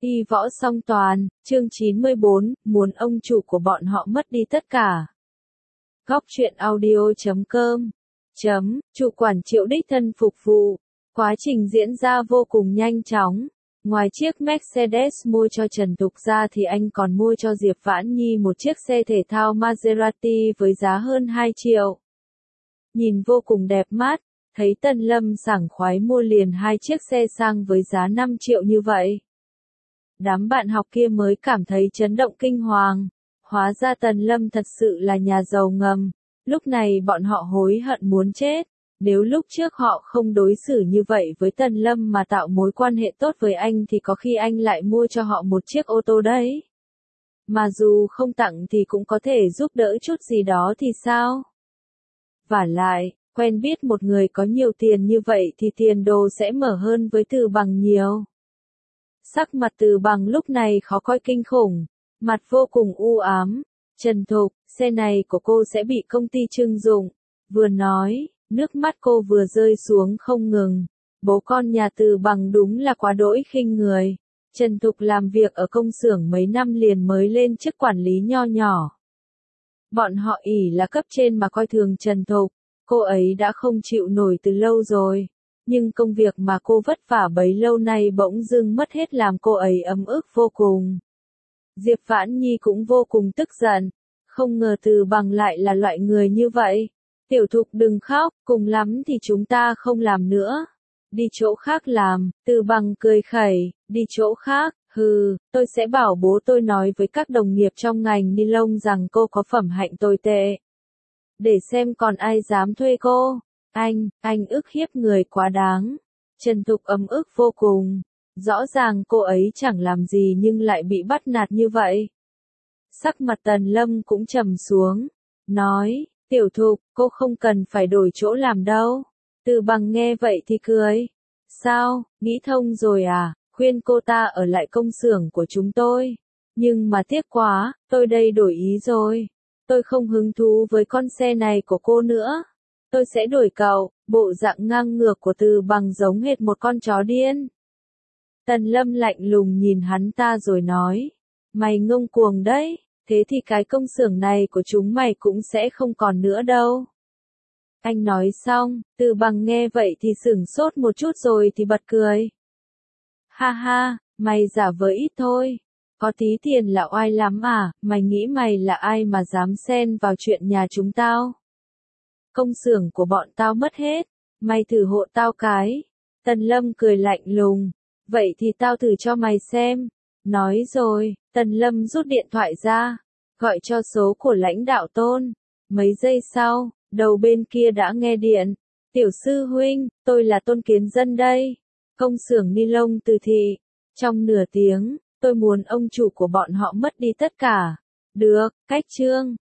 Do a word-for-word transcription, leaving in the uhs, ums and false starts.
Y võ song toàn, chương chín mươi bốn, muốn ông chủ của bọn họ mất đi tất cả. Góc truyện audio chấm com chấm, chủ quản Triệu đích thân phục vụ. Quá trình diễn ra vô cùng nhanh chóng. Ngoài chiếc Mercedes mua cho Trần Thục ra thì anh còn mua cho Diệp Vãn Nhi một chiếc xe thể thao Maserati với giá hơn hai triệu. Nhìn vô cùng đẹp mắt, thấy Tần Lâm sảng khoái mua liền hai chiếc xe sang với giá năm triệu như vậy. Đám bạn học kia mới cảm thấy chấn động kinh hoàng. Hóa ra Tần Lâm thật sự là nhà giàu ngầm. Lúc này bọn họ hối hận muốn chết. Nếu lúc trước họ không đối xử như vậy với Tần Lâm mà tạo mối quan hệ tốt với anh thì có khi anh lại mua cho họ một chiếc ô tô đấy. Mà dù không tặng thì cũng có thể giúp đỡ chút gì đó thì sao? Vả lại, quen biết một người có nhiều tiền như vậy thì tiền đồ sẽ mở hơn với Từ Bằng nhiều. Sắc mặt Từ Bằng lúc này khó coi kinh khủng, mặt vô cùng u ám. Trần Thục, xe này của cô sẽ bị công ty trưng dụng. Vừa nói, nước mắt cô vừa rơi xuống không ngừng. Bố con nhà Từ Bằng đúng là quá đỗi khinh người. Trần Thục làm việc ở công xưởng mấy năm liền mới lên chức quản lý nho nhỏ. Bọn họ ỷ là cấp trên mà coi thường Trần Thục. Cô ấy đã không chịu nổi từ lâu rồi. Nhưng công việc mà cô vất vả bấy lâu nay bỗng dưng mất hết làm cô ấy ấm ức vô cùng. Diệp Vãn Nhi cũng vô cùng tức giận. Không ngờ Từ Bằng lại là loại người như vậy. Tiểu Thục đừng khóc, cùng lắm thì chúng ta không làm nữa. Đi chỗ khác làm, Từ Bằng cười khẩy, đi chỗ khác, hừ, tôi sẽ bảo bố tôi nói với các đồng nghiệp trong ngành ni lông rằng cô có phẩm hạnh tồi tệ. Để xem còn ai dám thuê cô. Anh, anh ức hiếp người quá đáng. Trần Thục ấm ức vô cùng. Rõ ràng cô ấy chẳng làm gì nhưng lại bị bắt nạt như vậy. Sắc mặt Tần Lâm cũng trầm xuống. Nói, Tiểu Thục, cô không cần phải đổi chỗ làm đâu. Từ Bằng nghe vậy thì cười. Sao, nghĩ thông rồi à, khuyên cô ta ở lại công xưởng của chúng tôi. Nhưng mà tiếc quá, tôi đây đổi ý rồi. Tôi không hứng thú với con xe này của cô nữa. Tôi sẽ đổi cậu. Bộ dạng ngang ngược của Từ Bằng giống hệt một con chó điên. Tần Lâm lạnh lùng nhìn hắn ta rồi nói. Mày ngông cuồng đấy, thế thì cái công xưởng này của chúng mày cũng sẽ không còn nữa đâu. Anh nói xong, Từ Bằng nghe vậy thì sửng sốt một chút rồi thì bật cười. Ha ha, mày giả vờ ít thôi. Có tí tiền là oai lắm à, mày nghĩ mày là ai mà dám xen vào chuyện nhà chúng tao? Công xưởng của bọn tao mất hết, mày thử hộ tao cái. Tần Lâm cười lạnh lùng, vậy thì tao thử cho mày xem. Nói rồi, Tần Lâm rút điện thoại ra, gọi cho số của lãnh đạo Tôn. Mấy giây sau, đầu bên kia đã nghe điện. Tiểu sư huynh, tôi là Tôn Kiến Dân đây. Công xưởng ni lông Từ thị. Trong nửa tiếng, tôi muốn ông chủ của bọn họ mất đi tất cả. Được, cách chương.